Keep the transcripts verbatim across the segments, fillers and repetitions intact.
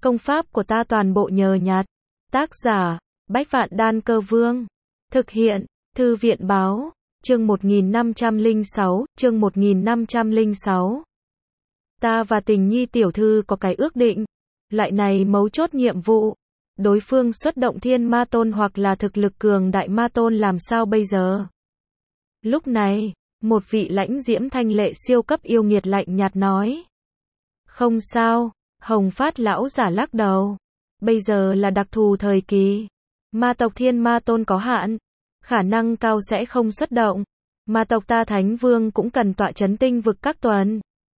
Công pháp của ta toàn bộ nhờ nhặt. Tác giả, Bách Vạn Đan Cơ Vương. Thực hiện, Thư viện Báo. Chương một nghìn năm trăm lẻ sáu, chương một nghìn năm trăm lẻ sáu. Ta và Tình Nhi tiểu thư có cái ước định. Loại này mấu chốt nhiệm vụ. Đối phương xuất động thiên ma tôn hoặc là thực lực cường đại ma tôn làm sao bây giờ? Lúc này, một vị lãnh diễm thanh lệ siêu cấp yêu nghiệt lạnh nhạt nói. Không sao, Hồng Phát lão giả lắc đầu. Bây giờ là đặc thù thời kỳ. Ma tộc thiên ma tôn có hạn. Khả năng cao sẽ không xuất động. Ma tộc ta Thánh Vương cũng cần tọa chấn tinh vực các tuần.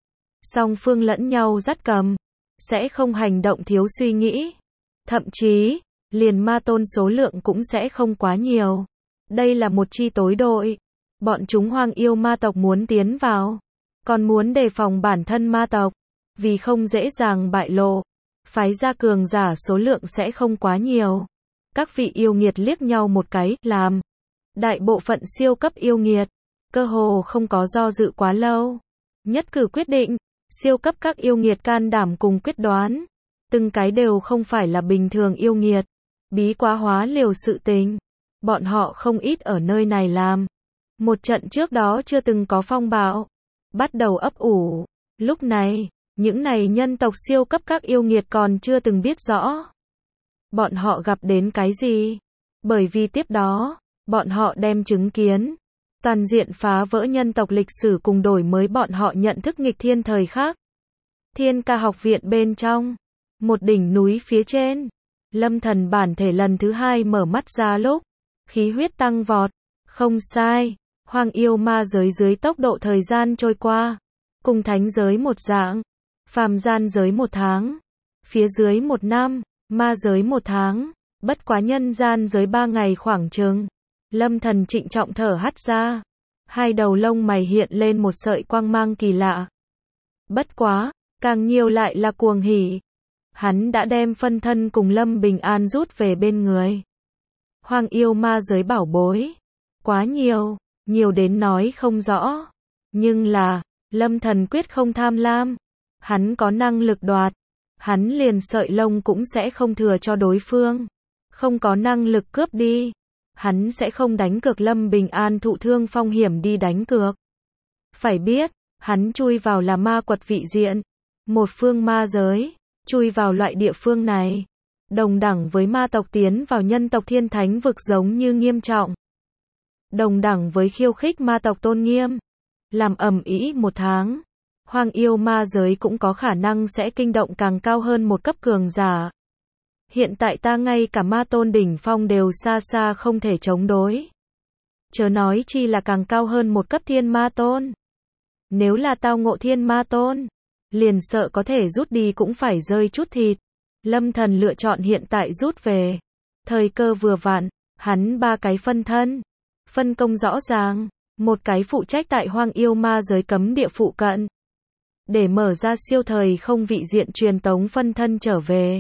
Song phương lẫn nhau dắt cầm. Sẽ không hành động thiếu suy nghĩ. Thậm chí, liền ma tôn số lượng cũng sẽ không quá nhiều. Đây là một chi tối đội. Bọn chúng hoang yêu ma tộc muốn tiến vào. Còn muốn đề phòng bản thân ma tộc. Vì không dễ dàng bại lộ. Phái ra cường giả số lượng sẽ không quá nhiều. Các vị yêu nghiệt liếc nhau một cái, làm. Đại bộ phận siêu cấp yêu nghiệt. Cơ hồ không có do dự quá lâu. Nhất cử quyết định. Siêu cấp các yêu nghiệt can đảm cùng quyết đoán. Từng cái đều không phải là bình thường yêu nghiệt. Bí quá hóa liều sự tình. Bọn họ không ít ở nơi này làm. Một trận trước đó chưa từng có phong bạo. Bắt đầu ấp ủ. Lúc này, những này nhân tộc siêu cấp các yêu nghiệt còn chưa từng biết rõ. Bọn họ gặp đến cái gì? Bởi vì tiếp đó, bọn họ đem chứng kiến. Toàn diện phá vỡ nhân tộc lịch sử cùng đổi mới bọn họ nhận thức nghịch thiên thời khác. Thiên Ca học viện bên trong. Một đỉnh núi phía trên. Lâm Thần bản thể lần thứ hai mở mắt ra lúc. Khí huyết tăng vọt. Không sai. Hoang yêu ma giới dưới tốc độ thời gian trôi qua. Cùng thánh giới một dạng. Phàm gian giới một tháng. Phía dưới một năm. Ma giới một tháng. Bất quá nhân gian giới ba ngày khoảng chừng. Lâm Thần trịnh trọng thở hắt ra. Hai đầu lông mày hiện lên một sợi quang mang kỳ lạ. Bất quá, càng nhiều lại là cuồng hỉ. Hắn đã đem phân thân cùng Lâm Bình An rút về bên người. Hoang yêu ma giới bảo bối. Quá nhiều, nhiều đến nói không rõ. Nhưng là, Lâm Thần quyết không tham lam. Hắn có năng lực đoạt. Hắn liền sợi lông cũng sẽ không thừa cho đối phương. Không có năng lực cướp đi. Hắn sẽ không đánh cược Lâm Bình An thụ thương phong hiểm đi đánh cược. Phải biết, hắn chui vào là ma quật vị diện. Một phương ma giới. Chui vào loại địa phương này. Đồng đẳng với ma tộc tiến vào nhân tộc thiên thánh vực giống như nghiêm trọng. Đồng đẳng với khiêu khích ma tộc tôn nghiêm. Làm ầm ĩ một tháng. Hoang yêu ma giới cũng có khả năng sẽ kinh động càng cao hơn một cấp cường giả. Hiện tại ta ngay cả ma tôn đỉnh phong đều xa xa không thể chống đối. Chớ nói chi là càng cao hơn một cấp thiên ma tôn. Nếu là tao ngộ thiên ma tôn, liền sợ có thể rút đi cũng phải rơi chút thịt. Lâm Thần lựa chọn hiện tại rút về. Thời cơ vừa vặn, hắn ba cái phân thân. Phân công rõ ràng, một cái phụ trách tại hoang yêu ma giới cấm địa phụ cận. Để mở ra siêu thời không vị diện truyền tống phân thân trở về.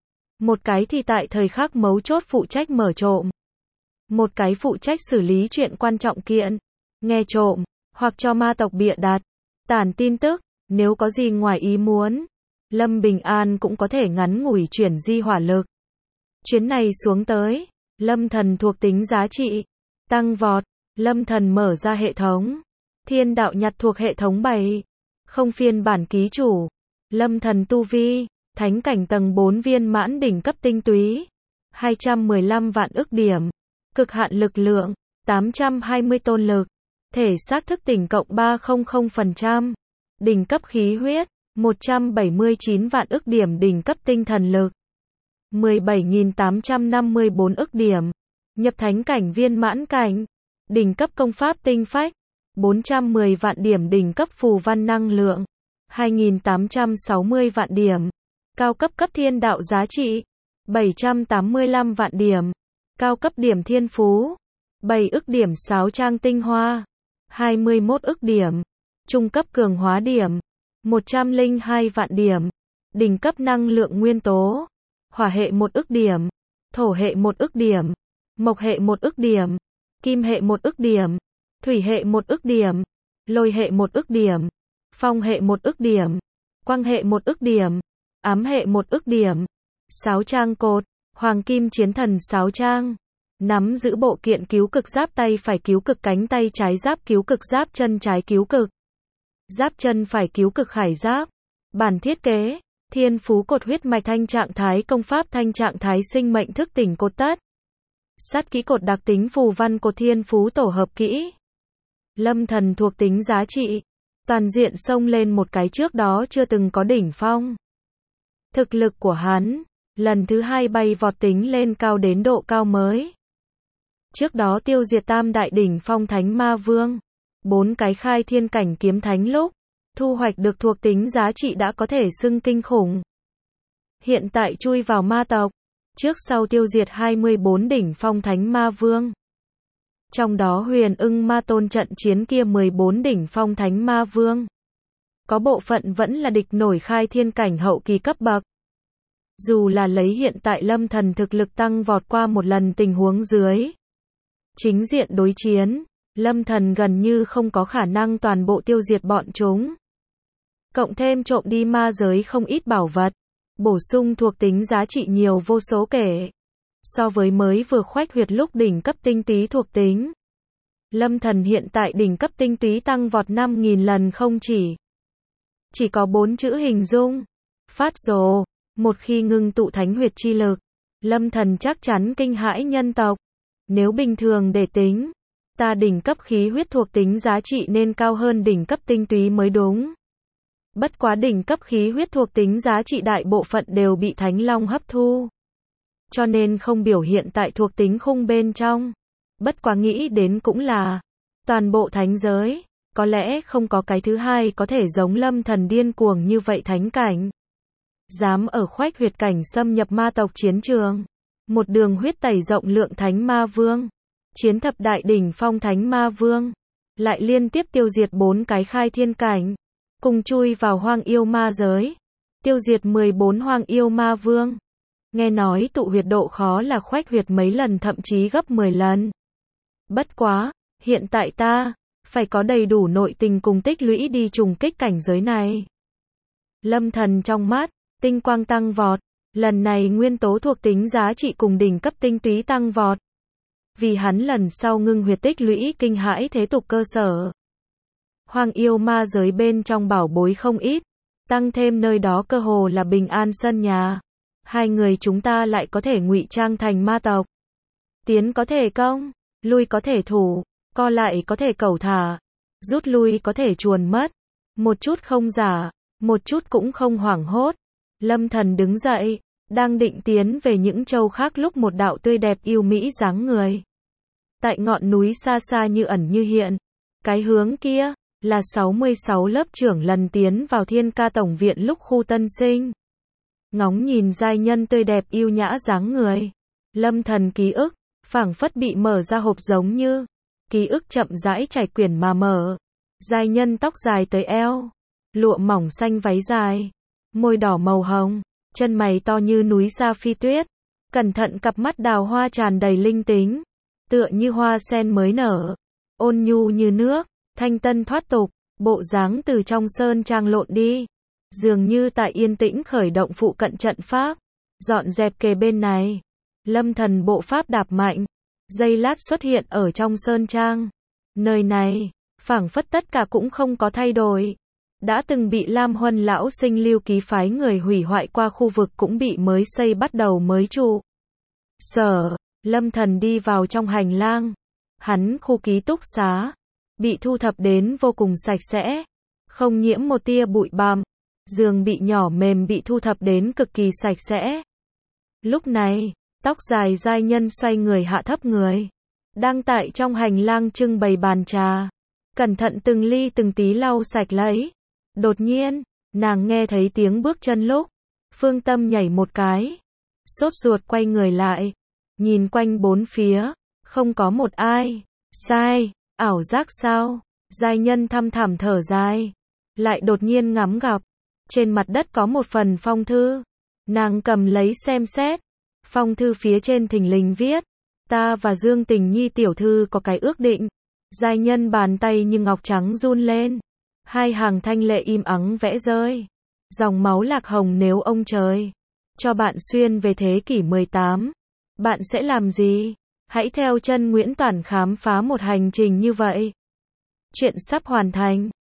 Một cái thì tại thời khắc mấu chốt phụ trách mở trộm. Một cái phụ trách xử lý chuyện quan trọng kiện. Nghe trộm, hoặc cho ma tộc bịa đặt. Tản tin tức, nếu có gì ngoài ý muốn. Lâm Bình An cũng có thể ngắn ngủi chuyển di hỏa lực. Chuyến này xuống tới. Lâm Thần thuộc tính giá trị. Tăng vọt. Lâm Thần mở ra hệ thống. Thiên đạo nhặt thuộc hệ thống bảy. Không phiên bản ký chủ. Lâm Thần tu vi. Thánh cảnh tầng bốn viên mãn đỉnh cấp tinh túy. hai trăm mười lăm vạn ức điểm. Cực hạn lực lượng. tám trăm hai mươi tôn lực. Thể xác thức tỉnh cộng ba trăm phần trăm. Đỉnh cấp khí huyết. một trăm bảy mươi chín vạn ức điểm đỉnh cấp tinh thần lực. mười bảy nghìn tám trăm năm mươi tư ức điểm. Nhập thánh cảnh viên mãn cảnh. Đỉnh cấp công pháp tinh phách. bốn trăm mười vạn điểm đỉnh cấp phù văn năng lượng. hai nghìn tám trăm sáu mươi vạn điểm. Cao cấp cấp thiên đạo giá trị. bảy trăm tám mươi lăm vạn điểm. Cao cấp điểm thiên phú. bảy ức điểm sáo trang tinh hoa. hai mươi mốt ức điểm. Trung cấp cường hóa điểm. một trăm lẻ hai vạn điểm. Đỉnh cấp năng lượng nguyên tố. Hỏa hệ một ức điểm. Thổ hệ một ức điểm. Mộc hệ một ức điểm. Kim hệ một ức điểm. Thủy hệ một ức điểm. Lôi hệ một ức điểm. Phong hệ một ức điểm. Quang hệ một ức điểm. Ám hệ một ức điểm. Sáo trang cột, hoàng kim chiến thần sáo trang. Nắm giữ bộ kiện cứu cực giáp tay phải cứu cực cánh tay trái giáp cứu cực giáp chân trái cứu cực. Giáp chân phải cứu cực khải giáp. Bản thiết kế, thiên phú cột huyết mạch thanh trạng thái công pháp thanh trạng thái sinh mệnh thức tỉnh cột tất. Sát kỹ cột đặc tính phù văn cột thiên phú tổ hợp kỹ. Lâm thần thuộc tính giá trị. Toàn diện xông lên một cái trước đó chưa từng có đỉnh phong. Thực lực của hắn, lần thứ hai bay vọt tính lên cao đến độ cao mới. Trước đó tiêu diệt tam đại đỉnh phong thánh ma vương. Bốn cái khai thiên cảnh kiếm thánh lúc. Thu hoạch được thuộc tính giá trị đã có thể xưng kinh khủng. Hiện tại chui vào ma tộc. Trước sau tiêu diệt hai mươi bốn đỉnh phong thánh ma vương. Trong đó huyền ưng ma tôn trận chiến kia mười bốn đỉnh phong thánh ma vương. Có bộ phận vẫn là địch nổi khai thiên cảnh hậu kỳ cấp bậc. Dù là lấy hiện tại lâm thần thực lực tăng vọt qua một lần tình huống dưới. Chính diện đối chiến, lâm thần gần như không có khả năng toàn bộ tiêu diệt bọn chúng. Cộng thêm trộm đi ma giới không ít bảo vật. Bổ sung thuộc tính giá trị nhiều vô số kể. So với mới vừa khoách huyệt lúc đỉnh cấp tinh túy thuộc tính. Lâm thần hiện tại đỉnh cấp tinh túy tăng vọt năm nghìn lần không chỉ. Chỉ có bốn chữ hình dung. Phát rồ. Một khi ngưng tụ thánh huyệt chi lực. Lâm thần chắc chắn kinh hãi nhân tộc. Nếu bình thường để tính. Ta đỉnh cấp khí huyết thuộc tính giá trị nên cao hơn đỉnh cấp tinh túy mới đúng. Bất quá đỉnh cấp khí huyết thuộc tính giá trị đại bộ phận đều bị Thánh Long hấp thu. Cho nên không biểu hiện tại thuộc tính khung bên trong. Bất quá nghĩ đến cũng là, toàn bộ thánh giới, có lẽ không có cái thứ hai có thể giống lâm thần điên cuồng như vậy thánh cảnh. Dám ở khoách huyệt cảnh xâm nhập ma tộc chiến trường. Một đường huyết tẩy rộng lượng thánh ma vương. Chiến thập đại đỉnh phong thánh ma vương. Lại liên tiếp tiêu diệt bốn cái khai thiên cảnh. Cùng chui vào hoang yêu ma giới. Tiêu diệt mười bốn hoang yêu ma vương. Nghe nói tụ huyệt độ khó là khoách huyệt mấy lần thậm chí gấp mười lần. Bất quá, hiện tại ta, phải có đầy đủ nội tình cùng tích lũy đi trùng kích cảnh giới này. Lâm thần trong mắt, tinh quang tăng vọt. Lần này nguyên tố thuộc tính giá trị cùng đỉnh cấp tinh túy tăng vọt. Vì hắn lần sau ngưng huyệt tích lũy kinh hãi thế tục cơ sở. Hoang yêu ma giới bên trong bảo bối không ít. Tăng thêm nơi đó cơ hồ là bình an sân nhà. Hai người chúng ta lại có thể ngụy trang thành ma tộc. Tiến có thể công, lui có thể thủ, co lại có thể cẩu thả, rút lui có thể chuồn mất. Một chút không giả, một chút cũng không hoảng hốt. Lâm thần đứng dậy, đang định tiến về những châu khác lúc một đạo tươi đẹp yêu mỹ dáng người. Tại ngọn núi xa xa như ẩn như hiện. Cái hướng kia, là sáu mươi sáu lớp trưởng lần tiến vào Thiên Ca Tổng Viện lúc khu tân sinh. Ngóng nhìn giai nhân tươi đẹp yêu nhã dáng người. Lâm thần ký ức, phảng phất bị mở ra hộp giống như. Ký ức chậm rãi trải quyển mà mở. Giai nhân tóc dài tới eo. Lụa mỏng xanh váy dài. Môi đỏ màu hồng. Chân mày to như núi sa phi tuyết. Cẩn thận cặp mắt đào hoa tràn đầy linh tính. Tựa như hoa sen mới nở. Ôn nhu như nước. Thanh tân thoát tục. Bộ dáng từ trong sơn trang lộn đi. Dường như tại yên tĩnh khởi động phụ cận trận pháp. Dọn dẹp kề bên này. Lâm thần bộ pháp đạp mạnh. Giây lát xuất hiện ở trong sơn trang. Nơi này, phảng phất tất cả cũng không có thay đổi. Đã từng bị Lam Huân lão sinh lưu ký phái người hủy hoại qua khu vực cũng bị mới xây bắt đầu mới trụ. Sở, Lâm thần đi vào trong hành lang. Hắn khu ký túc xá. Bị thu thập đến vô cùng sạch sẽ. Không nhiễm một tia bụi bặm. Giường bị nhỏ mềm bị thu thập đến cực kỳ sạch sẽ. Lúc này, tóc dài giai nhân xoay người hạ thấp người. Đang tại trong hành lang trưng bày bàn trà. Cẩn thận từng ly từng tí lau sạch lấy. Đột nhiên, nàng nghe thấy tiếng bước chân lúc. Phương tâm nhảy một cái. Sốt ruột quay người lại. Nhìn quanh bốn phía. Không có một ai. Sai, ảo giác sao? Giai nhân thăm thẳm thở dài. Lại đột nhiên ngắm gặp. Trên mặt đất có một phần phong thư. Nàng cầm lấy xem xét. Phong thư phía trên thình lình viết. Ta và Dương Tình Nhi tiểu thư có cái ước định. Giai nhân bàn tay như ngọc trắng run lên. Hai hàng thanh lệ im ắng vẽ rơi. Dòng máu lạc hồng nếu ông trời cho bạn xuyên về thế kỷ mười tám. Bạn sẽ làm gì? Hãy theo chân Nguyễn Toản khám phá một hành trình như vậy. Chuyện sắp hoàn thành.